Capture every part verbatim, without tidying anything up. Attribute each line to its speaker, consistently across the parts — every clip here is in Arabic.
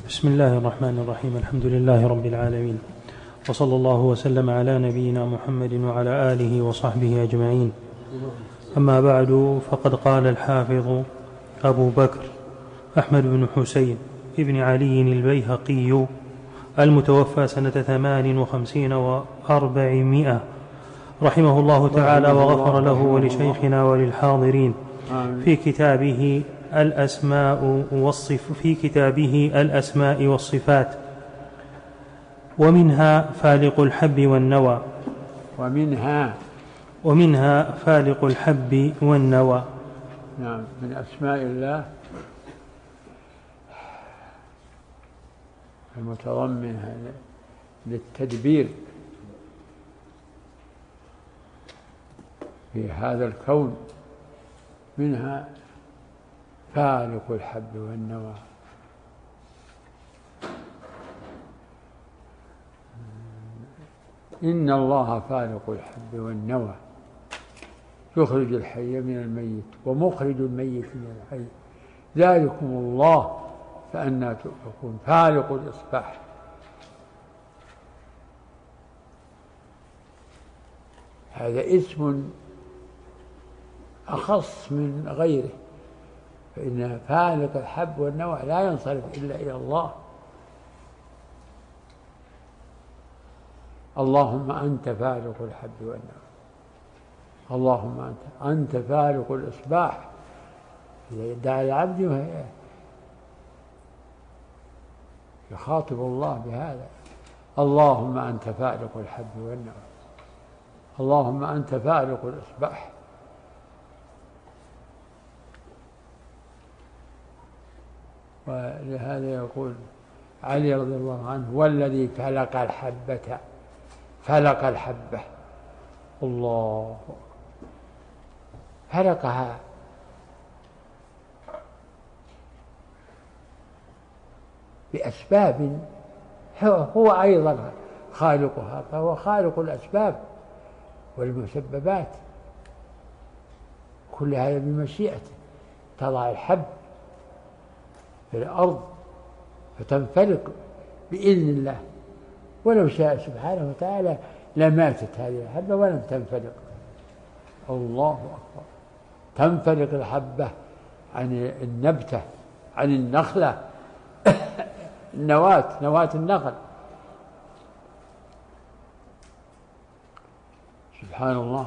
Speaker 1: بسم الله الرحمن الرحيم. الحمد لله رب العالمين، وصلى الله وسلم على نبينا محمد وعلى آله وصحبه أجمعين. أما بعد، فقد قال الحافظ أبو بكر أحمد بن حسين ابن علي البيهقي المتوفى سنة ثمان وخمسين وأربعمائة رحمه الله تعالى وغفر له ولشيخنا وللحاضرين في كتابه الأسماء والصف في كتابه الأسماء والصفات، ومنها فالق الحب والنوى
Speaker 2: ومنها
Speaker 1: ومنها فالق الحب والنوى.
Speaker 2: نعم، من أسماء الله المتضمنة للتدبير في هذا الكون، منها فالق الحب والنوى. إن الله فالق الحب والنوى يخرج الحي من الميت ومخرج الميت من الحي ذلكم الله فأنى تؤفكون. فالق الإصباح، هذا اسم أخص من غيره، فإن فالق الحب والنوى لا ينصرف إلا إلى الله. اللهم أنت فالق الحب والنوى، اللهم أنت أنت فالق الإصباح. إذا يدعى العبد يخاطب الله بهذا: اللهم أنت فالق الحب والنوى، اللهم أنت فالق الإصباح. ولهذا يقول علي رضي الله عنه: والذي فلق الحبة فلق الحبة. الله فلقها بأسباب، هو أيضا خالقها، فهو خالق الأسباب والمسببات، كل هذا بمشيئته. تضع الحب في الأرض فتنفلق بإذن الله، ولو شاء سبحانه وتعالى لماتت هذه الحبة ولم تنفلق. الله أكبر. تنفلق الحبة عن النبتة، عن النخلة النواة، نواة النخل. سبحان الله.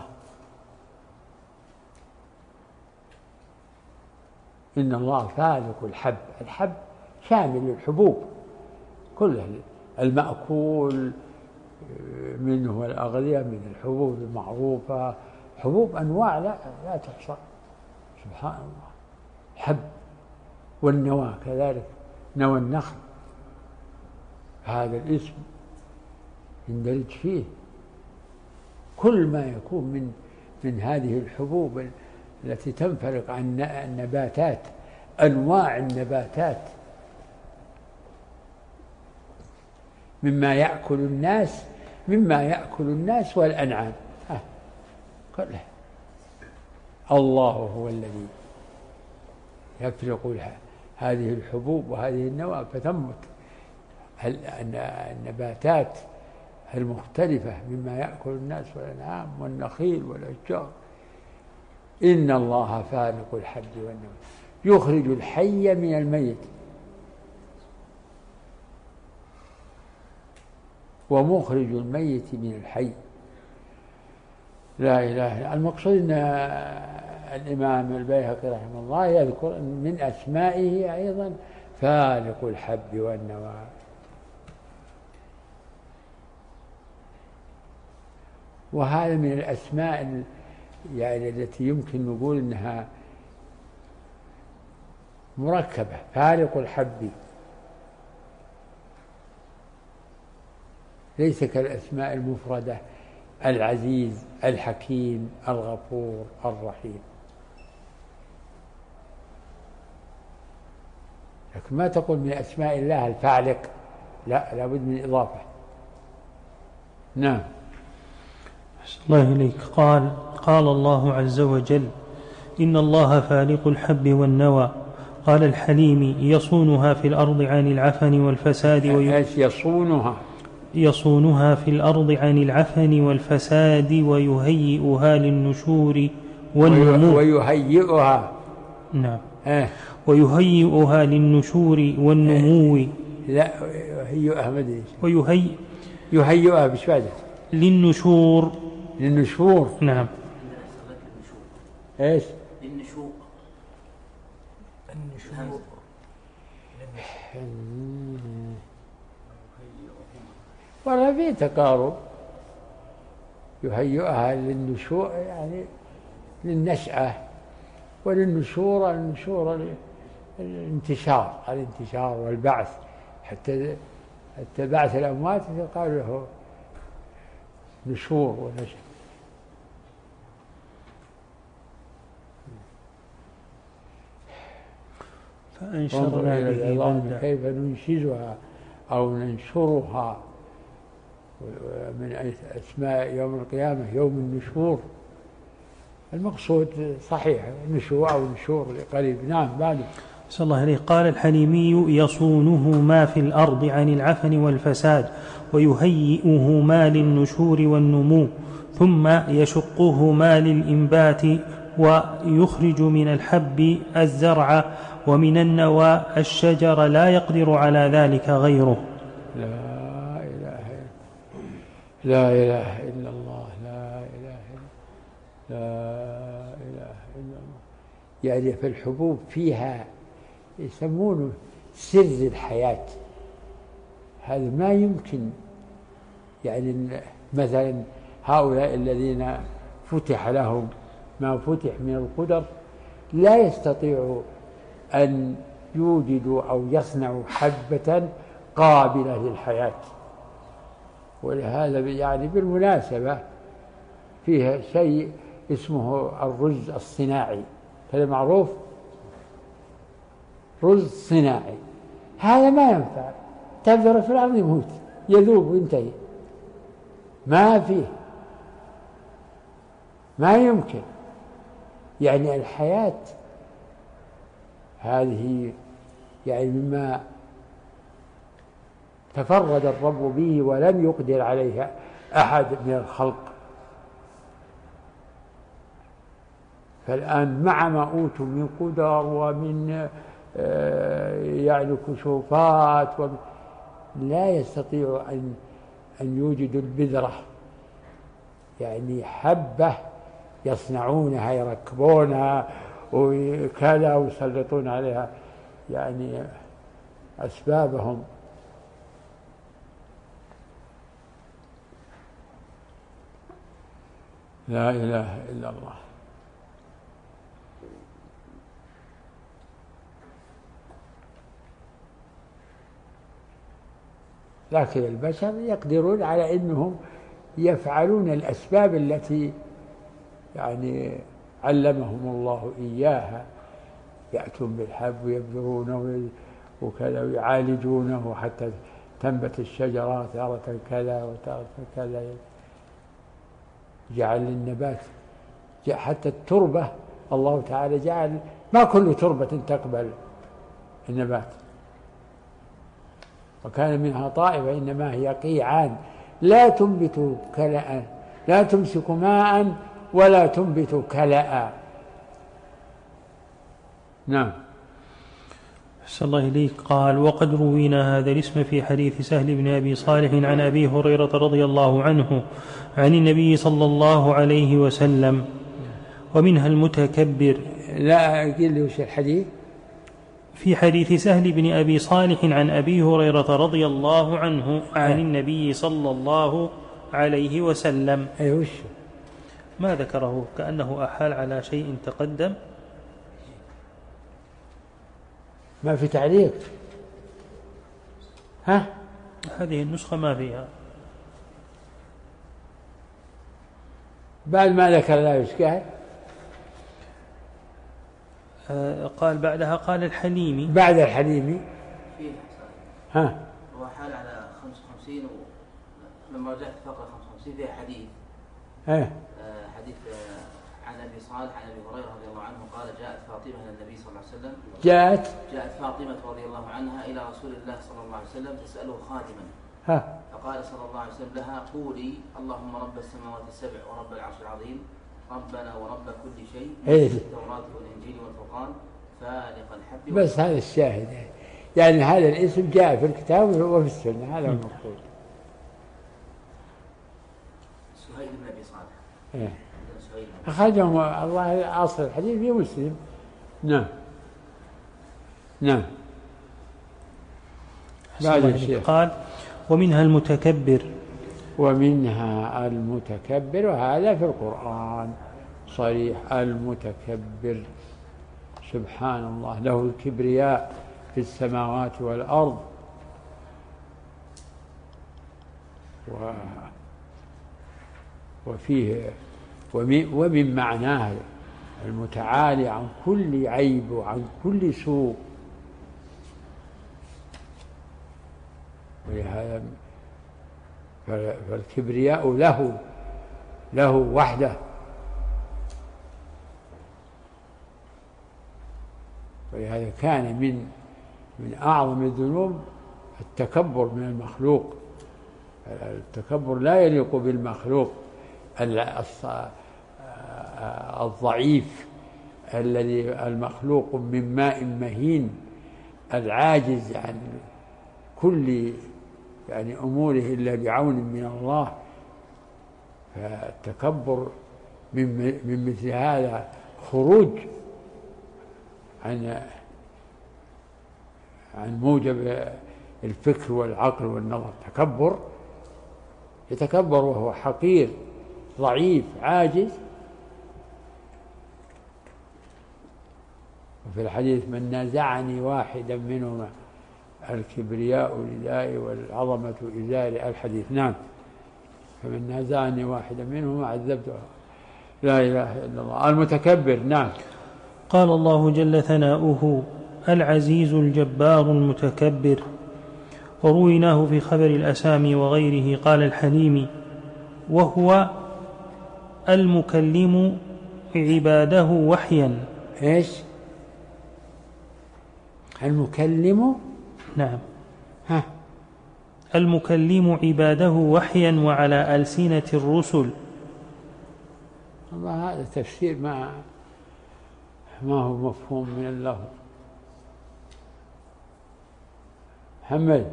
Speaker 2: إن الله فالق الحب، الحب شامل للحبوب كلها، المأكول منه والأغذية من الحبوب المعروفة، حبوب أنواع لا لا تحصى. سبحان الله. حب والنوى كذلك، نوى النخل، هذا الاسم يندرج فيه كل ما يكون من من هذه الحبوب التي تنفرق عن النباتات، أنواع النباتات، مما يأكل الناس مما يأكل الناس والأنعام كلها. الله هو الذي يفرق هذه الحبوب وهذه النوى فتنبت النباتات المختلفة مما يأكل الناس والأنعام والنخيل والأشجار. إن الله فالق الحب والنوى يخرج الحي من الميت ومخرج الميت من الحي. لا إله إلا. المقصود أن الإمام البيهقي رحمه الله يذكر من أسمائه أيضا فالق الحب والنوى. وهذا من الأسماء يعني التي يمكن نقول أنها مركبة. فالق الحب ليس كالأسماء المفردة: العزيز، الحكيم، الغفور، الرحيم. لكن ما تقول من أسماء الله الفالق، لا، لابد من إضافة. نعم.
Speaker 1: الله إليك. قال قال الله عز وجل: إن الله فالق الحب والنوى قال الحليمي يصونها في الأرض عن العفن والفساد
Speaker 2: ايش يصونها؟
Speaker 1: يصونها في الأرض عن العفن والفساد ويهيئها للنشور والنمو.
Speaker 2: ويهيئها
Speaker 1: نعم.
Speaker 2: اه
Speaker 1: ويهيئها للنشور والنمو.
Speaker 2: لا يهيئها ما ادري
Speaker 1: ويهيئ
Speaker 2: يهيئها بشهادة
Speaker 1: للنشور.
Speaker 2: للنشور.
Speaker 1: نعم.
Speaker 2: ايش؟
Speaker 3: للنشوء. النشوء
Speaker 2: ولا في تقارب. يهيئها للنشوء يعني للنشأة، وللنشور النشور الانتشار الانتشار والبعث، حتى حتى بعث الأموات يقال له نشور ونشأ.
Speaker 1: فأنشرنا به
Speaker 2: العظام كيف ننشزها أو ننشرها، من أسماء يوم القيامة يوم النشور. المقصود صحيح نشوء أو نشور قريب. نعم بعد.
Speaker 1: صلى الله عليه. قال الحليمي يصونه ما في الأرض عن العفن والفساد ويهيئه ما للنشور والنمو، ثم يشقه ما للإنبات ويخرج من الحب الزرع ومن النوى الشجر لا يقدر على ذلك غيره.
Speaker 2: لا إله لا إله إلا الله لا إله إلا لا إله إلا الله. يعني في الحبوب فيها يسمونه سر الحياة. هذا ما يمكن. يعني مثلا هؤلاء الذين فتح لهم ما فتح من القدر لا يستطيعوا أن يوجدوا أو يصنعوا حبة قابلة للحياة. ولهذا يعني بالمناسبة فيها شيء اسمه الرز الصناعي، هذا معروف. رز صناعي هذا ما ينفع، تبذر في الأرض يموت يذوب وينتهي، ما فيه، ما يمكن. يعني الحياة هذه يعني مما تفرد الرب به ولم يقدر عليها أحد من الخلق. فالآن مع ما أوتوا من قدر ومن يعني كشوفات لا يستطيع أن أن يوجدوا البذرة، يعني حبة يصنعونها يركبونها وكذا ويسلطون عليها يعني أسبابهم. لا إله إلا الله. لكن البشر يقدرون على أنهم يفعلون الأسباب التي يعني علمهم الله إياها، يأتون بالحب ويبذرونه وكذا ويعالجونه حتى تنبت الشجرات تارة كذا وتارة كذا، جعل للنبات حتى التربة. الله تعالى جعل ما كل تربة تقبل النبات، وكان منها طائفة إنما هي قيعان لا تنبت كلأ، لا تمسك ماء ولا تنبت كلأ. نعم.
Speaker 1: أحسن الله إليك. قال وقد روينا هذا الاسم في حديث سهل بن أبي صالح عن أبي هريرة رضي الله عنه عن النبي صلى الله عليه وسلم، ومنها المتكبر.
Speaker 2: لا قل لي وش الحديث؟
Speaker 1: في حديث سهل بن أبي صالح عن أبي هريرة رضي الله عنه عن النبي صلى الله عليه وسلم.
Speaker 2: أي وش
Speaker 1: ما ذكره، كأنه أحال على شيء تقدم.
Speaker 2: ما في تعليق. ها
Speaker 1: هذه النسخة ما فيها.
Speaker 2: بعد ما ذكر لا إشكال
Speaker 1: آه قال بعدها قال الحليمي.
Speaker 2: بعد الحليمي
Speaker 3: فيه
Speaker 2: ها
Speaker 3: هو حال على خمسة وخمسين، ولما رجعت فقرة خمسة وخمسين فيها حديث
Speaker 2: ها
Speaker 3: آه حديث آه عن أبي صالح عن أبي هريرة رضي الله عنه قال جاءت فاطمة إلى النبي صلى الله عليه وسلم
Speaker 2: جاءت
Speaker 3: جاءت فاطمة رضي الله عنها إلى رسول الله صلى الله عليه وسلم تسأله خادما
Speaker 2: ها
Speaker 3: فقال صلى الله عليه وسلم لها قولي اللهم رب السماوات السبع ورب العرش العظيم ربنا ورب كل شيء
Speaker 2: إيه.
Speaker 3: التوراة والإنجيل والفرقان فالق الحب
Speaker 2: بس هذا الشاهد يعني. يعني هذا الاسم جاء في الكتاب وفي السنة، هذا المقصود.
Speaker 3: سهيل بن أبي صالح
Speaker 2: إيه.
Speaker 3: سهيل
Speaker 2: أخرجهم الله أصل الحديث في مسلم. نعم نعم. بعد الشيخ
Speaker 1: قال ومنها المتكبر.
Speaker 2: ومنها المتكبر، وهذا في القرآن صريح. المتكبر سبحان الله له الكبرياء في السماوات والأرض، و وفيه ومن معناه المتعالي عن كل عيب وعن كل سوء. ولهذا فالكبرياء له له وحده، ولهذا كان من من أعظم الذنوب التكبر من المخلوق. التكبر لا يليق بالمخلوق الضعيف الذي المخلوق من ماء مهين العاجز عن كل يعني أموره إلا بعون من الله. فالتكبر من من مثل هذا خروج عن عن موجب الفكر والعقل والنظر. تكبر يتكبر وهو حقير ضعيف عاجز. وفي الحديث من نازعني واحدا منهما الكبرياء ردائي والعظمة إزاري الحديث. نعم. فمن نازعني واحدا منهما عذبته. لا إله إلا الله. المتكبر. نعم.
Speaker 1: قال الله جل ثناؤه العزيز الجبار المتكبر. ورويناه في خبر الأسامي وغيره قال الحليمي وهو المكلم عباده وحيا.
Speaker 2: إيش المكلم؟
Speaker 1: نعم.
Speaker 2: ها.
Speaker 1: المكلم عباده وحيا وعلى ألسنة الرسل.
Speaker 2: الله هذا تفسير ما ما هو مفهوم من الله. محمد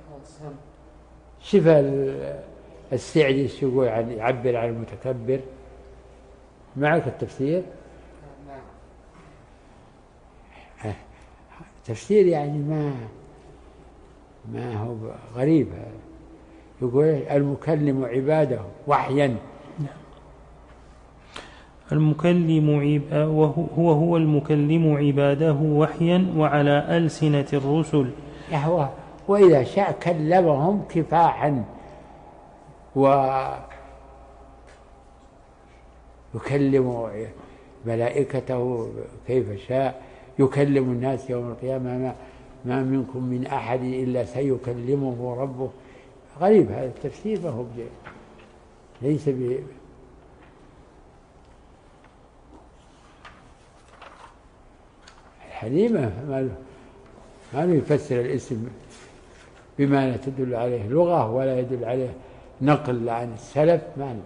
Speaker 2: شوف السعدي شو يقول عن يعبر عن المتكبر. معك التفسير؟ نعم. تفسير يعني ما ما هو غريب. يقول المكلم عباده وحيا.
Speaker 1: المكلم عب... وهو هو المكلم عباده وحيا وعلى ألسنة الرسل.
Speaker 2: هو وإذا شاء كلمهم كفاحا ويكلم ملائكته كيف شاء. يكلم الناس يوم القيامة ما, ما منكم من أحد إلا سيكلمه ربه. غريب هذا التفسير. ما هو ليس ب الحليمة ما له ما له يفسر الاسم بما لا تدل عليه لغة ولا يدل عليه نقل عن السلف. ما له.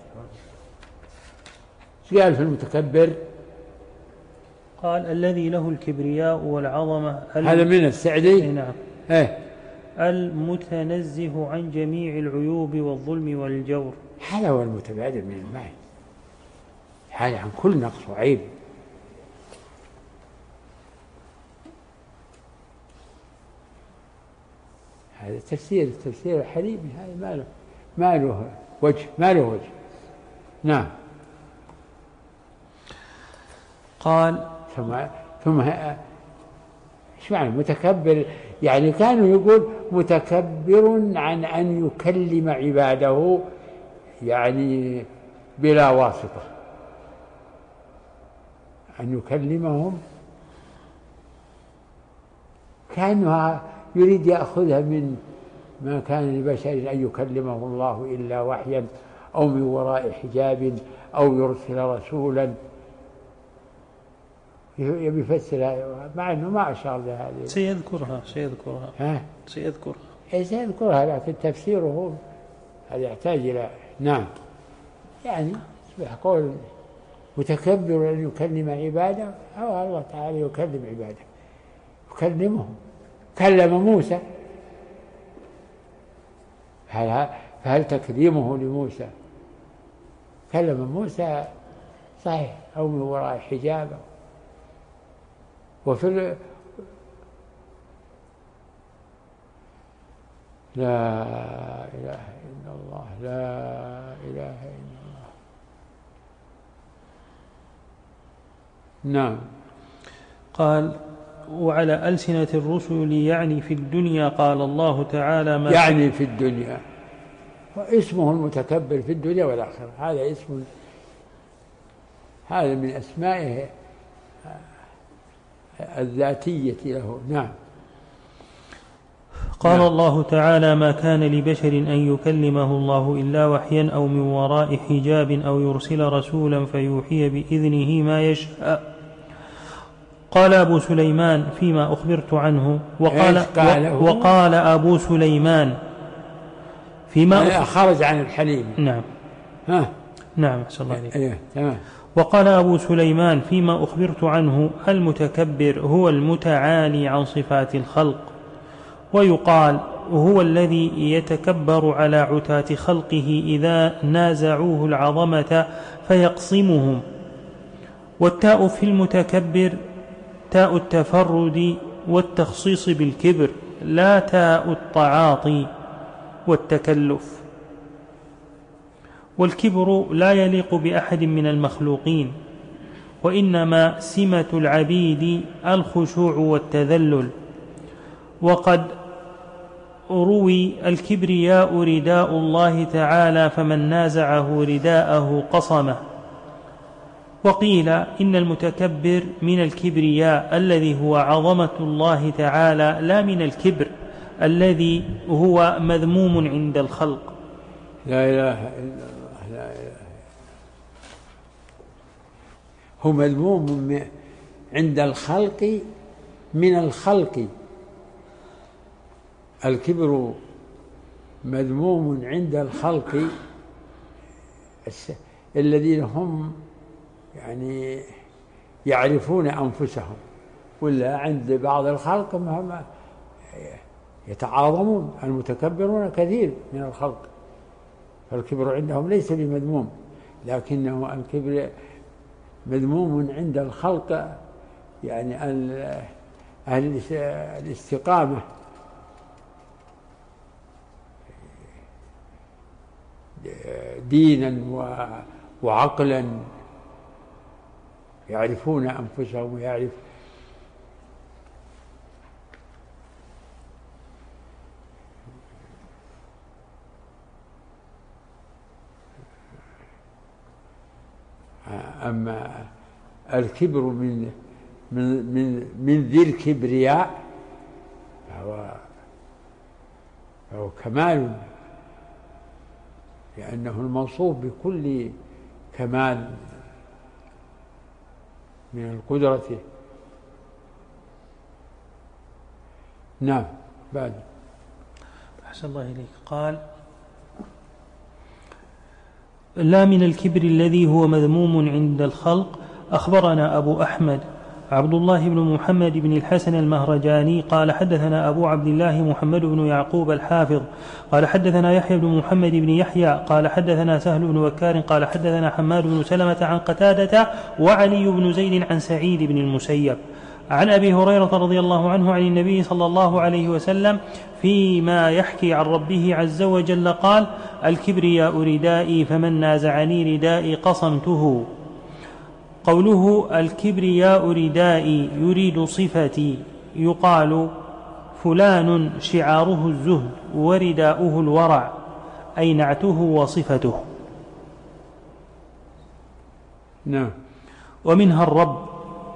Speaker 2: ايش قال في المتكبر؟
Speaker 1: قال الذي له الكبرياء والعظمة.
Speaker 2: هذا من السعدي.
Speaker 1: نعم.
Speaker 2: ايه
Speaker 1: المتنزه عن جميع العيوب والظلم والجور.
Speaker 2: هذا هو المتبادر من المعنى. هذا عن كل نقص وعيب. هذا تفسير تفسير الحليمي. هذا ما له ما له وجه ما له وجه. نعم.
Speaker 1: قال
Speaker 2: ثم ثم ايش معنى متكبر؟ يعني كانوا يقول متكبر عن أن يكلم عباده يعني بلا واسطة، أن يكلمهم كأنها يريد يأخذها من ما كان لبشر أن يكلمه الله إلا وحيا أو من وراء حجاب أو يرسل رسولا. يبي يفسر مع أنه ما أشار لهذه.
Speaker 1: سيذكرها سيذكرها
Speaker 2: ها؟
Speaker 1: سيذكرها
Speaker 2: إيه سيذكرها، لكن تفسيره هذا يحتاج إلى نعم. يعني يصبح قول متكبر أن يكلم عباده، أو الله تعالى يكلم عباده، يكلمهم. كلم موسى، فهل, فهل تكليمه لموسى كلم موسى صحيح أو من وراء حجاب؟ وفي ال... لا إله إلا الله، لا إله إلا الله. نعم.
Speaker 1: قال وعلى ألسنة الرسل يعني في الدنيا قال الله تعالى ما
Speaker 2: يعني في الدنيا، واسمه المتكبر في الدنيا والآخرة، هذا اسم، هذا من أسمائه الذاتية له. نعم.
Speaker 1: قال نعم. الله تعالى ما كان لبشر أن يكلمه الله إلا وحيا أو من وراء حجاب أو يرسل رسولا فيوحي بإذنه ما يشاء. قال أبو سليمان فيما أخبرت عنه وقال, وقال أبو سليمان فيما
Speaker 2: خرج عن الحليم.
Speaker 1: نعم
Speaker 2: ها
Speaker 1: نعم أحسن الله عليك.
Speaker 2: أيه. تمام.
Speaker 1: وقال أبو سليمان فيما أخبرت عنه المتكبر هو المتعالي عن صفات الخلق، ويقال هو الذي يتكبر على عتاة خلقه إذا نازعوه العظمة فيقصمهم. والتاء في المتكبر تاء التفرد والتخصيص بالكبر، لا تاء التعاطي والتكلف. والكبر لا يليق بأحد من المخلوقين، وإنما سمة العبيد الخشوع والتذلل. وقد روي الكبرياء رداء الله تعالى فمن نازعه رداءه قصمه. وقيل إن المتكبر من الكبرياء الذي هو عظمة الله تعالى، لا من الكبر الذي هو مذموم عند الخلق.
Speaker 2: لا إله إلا الله، لا إله. هو مذموم عند الخلق من الخلق. الكبر مذموم عند الخلق الذين هم يعني يعرفون أنفسهم، ولا عند بعض الخلق هم يتعاظمون. المتكبرون كثير من الخلق، فالكبر عندهم ليس بمذموم، لكنه الكبر مذموم عند الخلق، يعني أهل الاستقامة دينا وعقلا، يعرفون أنفسهم ويعرف أما الكبر من من من من ذي الكبرياء فهو فهو كمال، لأنه الموصوف بكل كمال من القدرة. نعم. بعد.
Speaker 1: أحسن الله إليك. قال لا من الكبر الذي هو مذموم عند الخلق. أخبرنا أبو أحمد عبد الله بن محمد بن الحسن المهرجاني قال حدثنا أبو عبد الله محمد بن يعقوب الحافظ قال حدثنا يحيى بن محمد بن يحيى قال حدثنا سهل بن بكار قال حدثنا حماد بن سلمة عن قتادة وعلي بن زيد عن سعيد بن المسيب عن أبي هريرة رضي الله عنه عن النبي صلى الله عليه وسلم فيما يحكي عن ربه عز وجل قال الكبرياء ردائي فمن نازعني ردائي قصمته. قوله الكبرياء ردائي يريد صفتي، يقال فلان شعاره الزهد ورداؤه الورع، أي نعته وصفته.
Speaker 2: نعم.
Speaker 1: ومنها الرب.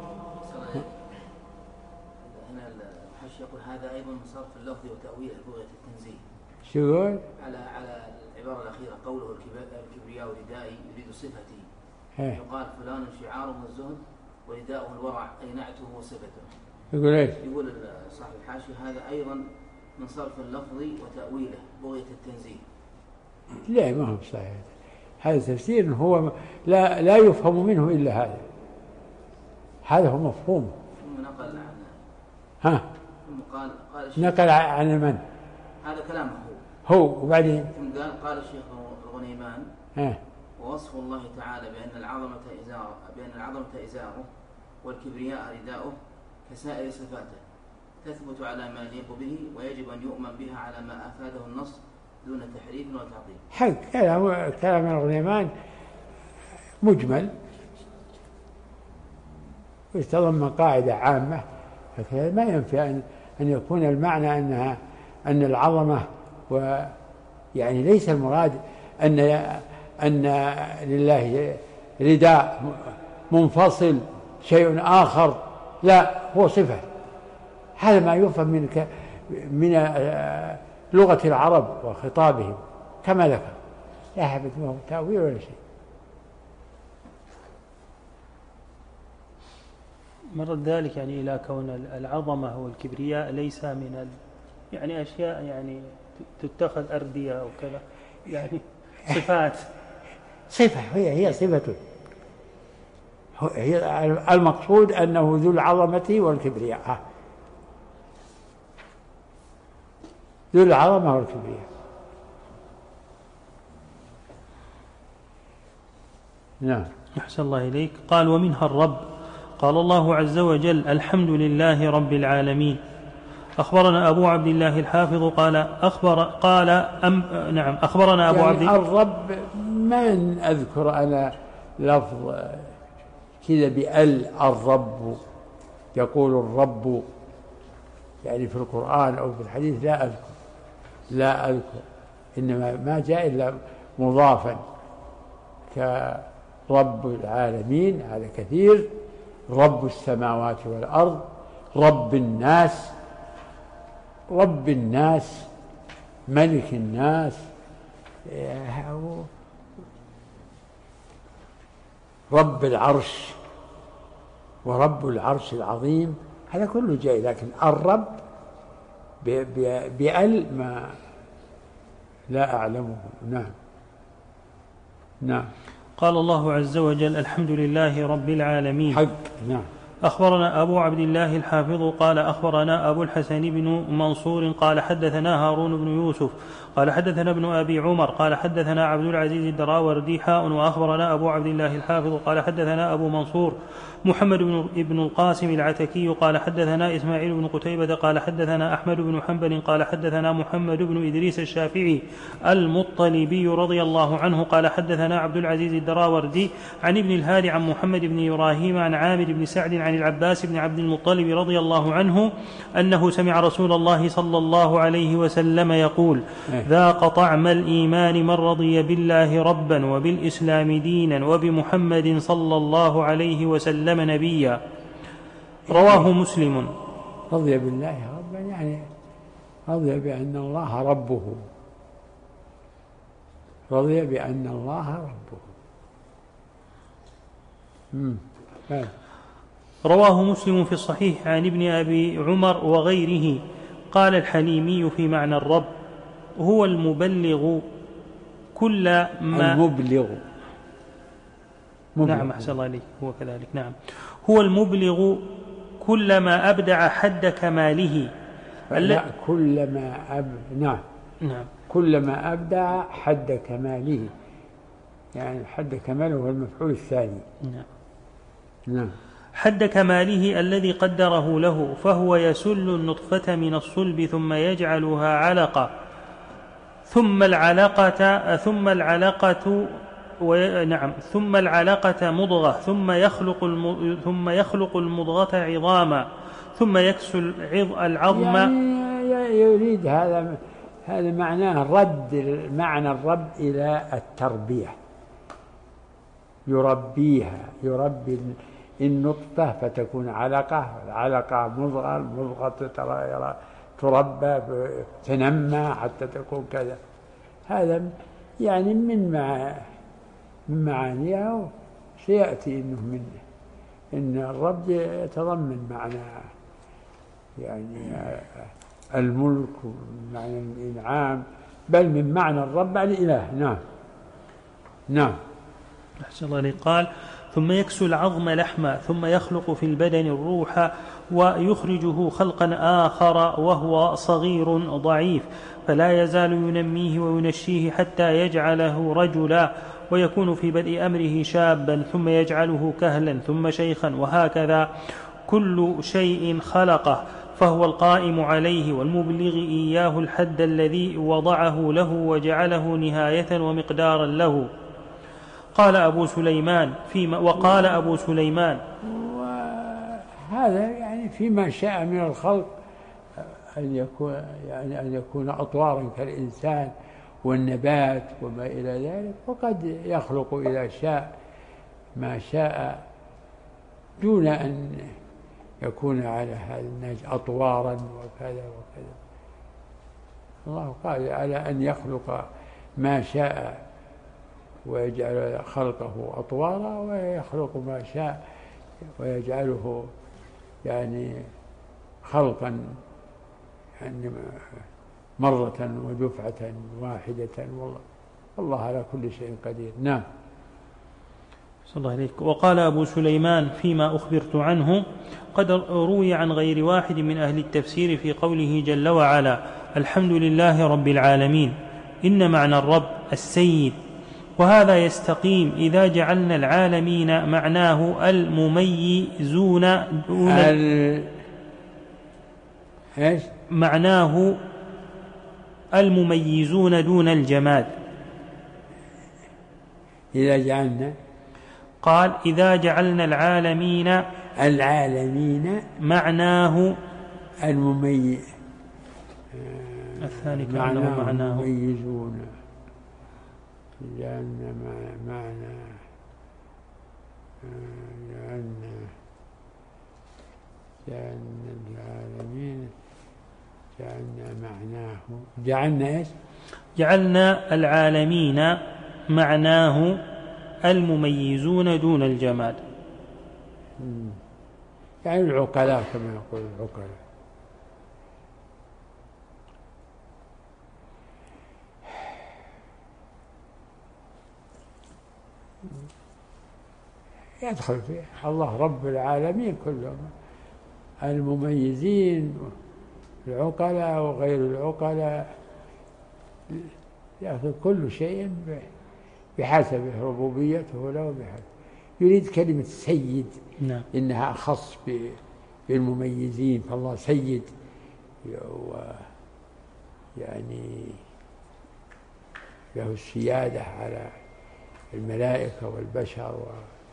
Speaker 3: هنا الحش يقول هذا أيضا من صرف اللفظ وتأويل بغية التنزيل.
Speaker 2: شو يقول؟
Speaker 3: على على العبارة الأخيرة قوله الكبرياء ردائي يريد صفتي،
Speaker 2: هي.
Speaker 3: يقال فلان شعاره الزهد ورداؤه الورع أي نعته وصفته.
Speaker 2: يقول إيش؟
Speaker 3: يقول صاحب الحاشية هذا أيضا من صرف اللفظ وتأويله بغية التنزيه.
Speaker 2: لا ما هو صحيح، هذا تفسير هو لا لا يفهم منه إلا هذا، هذا هو مفهوم.
Speaker 3: ثم نقل عن
Speaker 2: ها
Speaker 3: ثم قال قال
Speaker 2: نقل عن من؟
Speaker 3: هذا كلامه
Speaker 2: هو هو وبعدين
Speaker 3: ثم قال قال الشيخ الغنيمان
Speaker 2: ها
Speaker 3: ووصف الله تعالى بأن العظمة إزاره بأن العظمة إزاره والكبرياء رداؤه كسائر صفاته تثبت على ما يليق به ويجب أن يؤمن بها على ما أفاده النص دون تحريف وتعطيل.
Speaker 2: حق كلام كلام الغنيمان مجمل ويتضمن قاعدة عامة، ما ينفع أن أن يكون المعنى أنها أن العظمة ويعني ليس المراد أن أن لله رداء منفصل شيء آخر، لا هو صفة. هذا ما يفهم من من لغة العرب وخطابهم كما ذكر، لا حبت ما هو تأويل ولا شيء.
Speaker 1: مرد ذلك يعني إلى كون العظمة والكبرياء ليس من ال... يعني أشياء يعني تتخذ أردية أو كذا، يعني صفات
Speaker 2: صفة هي هي صفة، هي المقصود أنه ذو العظمة والكبرياء، ذو العظمة والكبرياء. نعم.
Speaker 1: أحسن الله إليك. قال ومنها الرب. قال الله عز وجل الحمد لله رب العالمين. أخبرنا أبو عبد الله الحافظ قال أخبر قال أم نعم أخبرنا أبو
Speaker 2: يعني
Speaker 1: عبد
Speaker 2: الرب ما أذكر أنا لفظ كذا بأل الرب، يقول الرب يعني في القرآن أو في الحديث، لا أذكر لا أذكر إنما ما جاء إلا مضافا كرب العالمين، هذا كثير، رب السماوات والأرض، رب الناس، رب الناس، ملك الناس، رب العرش ورب العرش العظيم، هذا كله جاي، لكن الرب بأل ما لا أعلمه. نعم نعم.
Speaker 1: قال الله عز وجل الحمد لله رب العالمين.
Speaker 2: حق. نعم.
Speaker 1: أخبرنا أبو عبد الله الحافظ قال أخبرنا أبو الحسن بن منصور قال حدثنا هارون بن يوسف قال حدثنا ابن أبي عمر قال حدثنا عبد العزيز الدراوردي حاء وأخبرنا أبو عبد الله الحافظ قال حدثنا أبو منصور محمد بن القاسم العتكي قال حدثنا إسماعيل بن قتيبة قال حدثنا أحمد بن حنبل قال حدثنا محمد بن إدريس الشافعي المطلبي رضي الله عنه قال حدثنا عبد العزيز الدراوردي عن ابن الهادي عن محمد بن إبراهيم عن عامر بن سعد عن العباس بن عبد المطلب رضي الله عنه أنه سمع رسول الله صلى الله عليه وسلم يقول ذاق طعم الإيمان من رضي بالله ربا وبالإسلام دينا وبمحمد صلى الله عليه وسلم نبيا. رواه مسلم.
Speaker 2: رضي بالله ربا يعني رضي بأن الله ربه، رضي بأن الله ربه. مم.
Speaker 1: رواه مسلم في الصحيح عن ابن أبي عمر وغيره. قال الحليمي في معنى الرب هو المبلغ كل ما
Speaker 2: المبلغ. مبلغ.
Speaker 1: نعم أحسن الله عليك، هو كذلك. نعم هو المبلغ كل ما أبدع حد كماله.
Speaker 2: لا كل ما أب... نعم
Speaker 1: نعم
Speaker 2: كل ما أبدع حد كماله، يعني حد كماله هو المفعول الثاني.
Speaker 1: نعم
Speaker 2: نعم.
Speaker 1: حد كماله الذي قدره له، فهو يسل النطفة من الصلب ثم يجعلها علقة ثم العلقة ثم العلقة نعم ثم العلقة مضغة ثم يخلق الم... ثم يخلق المضغة عظاما ثم يكسو العظم.
Speaker 2: يعني يريد هذا هذا معناه رد معنى الرب إلى التربية، يربيها، يربي النطفة فتكون علقة، العلقة مضغة، المضغة تربى تنمى حتى تكون كذا. هذا يعني من مع من معانيها، سيأتي إنه من إن الرب يتضمن معنى يعني الملك ومعنى الإنعام، بل من معنى الرب الإله. نعم نعم.
Speaker 1: أحسن الله عليك. قال: ثم يكسو العظم لحما ثم يخلق في البدن الروح ويخرجه خلقا آخر وهو صغير ضعيف، فلا يزال ينميه وينشيه حتى يجعله رجلا، ويكون في بدء أمره شابا ثم يجعله كهلا ثم شيخا، وهكذا كل شيء خلقه، فهو القائم عليه والمبلغ إياه الحد الذي وضعه له وجعله نهاية ومقدارا له. قال أبو سليمان فيما وقال أبو سليمان:
Speaker 2: وهذا يعني فيما شاء من الخلق أن يكون يعني أن يكون أطوارا كالإنسان والنبات وما إلى ذلك، وقد يخلق إذا شاء ما شاء دون أن يكون على هذا النهج أطوارا وكذا وكذا. الله قال على أن يخلق ما شاء ويجعل خلقه أطوارا، ويخلق ما شاء ويجعله يعني خلقا يعني مرة ودفعة واحدة. والله والله على كل شيء قدير. نعم.
Speaker 1: صلى الله عليك. وقال أبو سليمان فيما أخبرت عنه: قد روي عن غير واحد من أهل التفسير في قوله جل وعلا: الحمد لله رب العالمين، إن معنى الرب السيد، وهذا يستقيم إذا جعلنا العالمين معناه المميزون دون
Speaker 2: ال... إيش؟
Speaker 1: معناه المميزون دون الجماد.
Speaker 2: إذا جعلنا،
Speaker 1: قال: إذا جعلنا العالمين
Speaker 2: العالمين
Speaker 1: معناه
Speaker 2: المميز،
Speaker 1: الثاني
Speaker 2: معناه
Speaker 1: معناه
Speaker 2: المميزون، جعلنا معنى جعلنا جعلنا العالمين جعلنا معناه جعلنا إيش؟
Speaker 1: جعلنا العالمين معناه المميزون دون الجماد،
Speaker 2: يعني العقلاء كما يقول العقلاء. يدخل فيه الله رب العالمين كلهم، المميزين العقلاء وغير العقلاء، يأخذ كل شيء بحسبه، ربوبيته له بحسبه. يريد كلمة سيد،
Speaker 1: نعم،
Speaker 2: إنها أخص بالمميزين، فالله سيد يعني له السيادة على الملائكة والبشر و...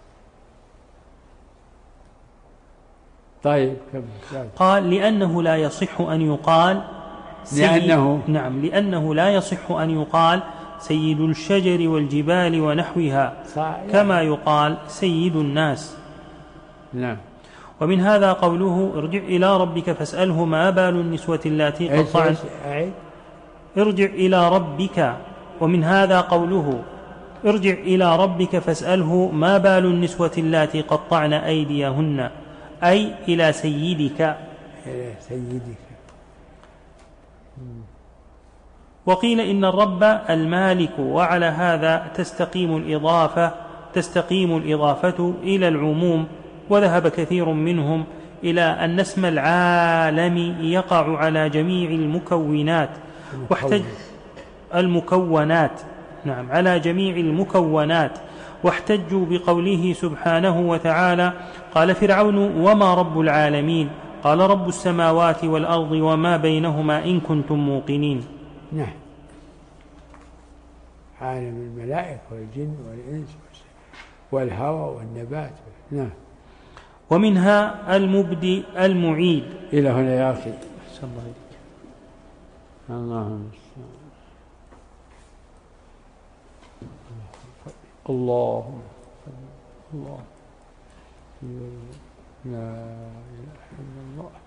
Speaker 2: طيب كم.
Speaker 1: قال: لأنه لا يصح أن يقال
Speaker 2: لأنه
Speaker 1: نعم لأنه لا يصح أن يقال سيد الشجر والجبال ونحوها كما يقال سيد الناس.
Speaker 2: نعم.
Speaker 1: ومن هذا قوله: ارجع إلى ربك فاسأله ما بال النسوة اللاتي قطعن. ارجع إلى ربك. ومن هذا قوله: ارجع إلى ربك فاسأله ما بال النسوة اللاتي قطعن أيديهن، أي إلى سيدك.
Speaker 2: إلى سيدك.
Speaker 1: وقيل إن الرب المالك، وعلى هذا تستقيم الإضافة تستقيم الإضافة إلى العموم. وذهب كثير منهم إلى أن اسم العالم يقع على جميع المكونات، واحتج المكونات نعم على جميع المكونات واحتجوا بقوله سبحانه وتعالى: قال فرعون وما رب العالمين؟ قال رب السماوات والأرض وما بينهما إن كنتم موقنين.
Speaker 2: نعم. عالم الملائكة والجن والإنس والهوى والنبات. نعم.
Speaker 1: ومنها المبدئ المعيد.
Speaker 2: إلى هنا يا أخي.
Speaker 1: أحسن الله إليك.
Speaker 2: اللهم اللهم الله لا إله إلا الله.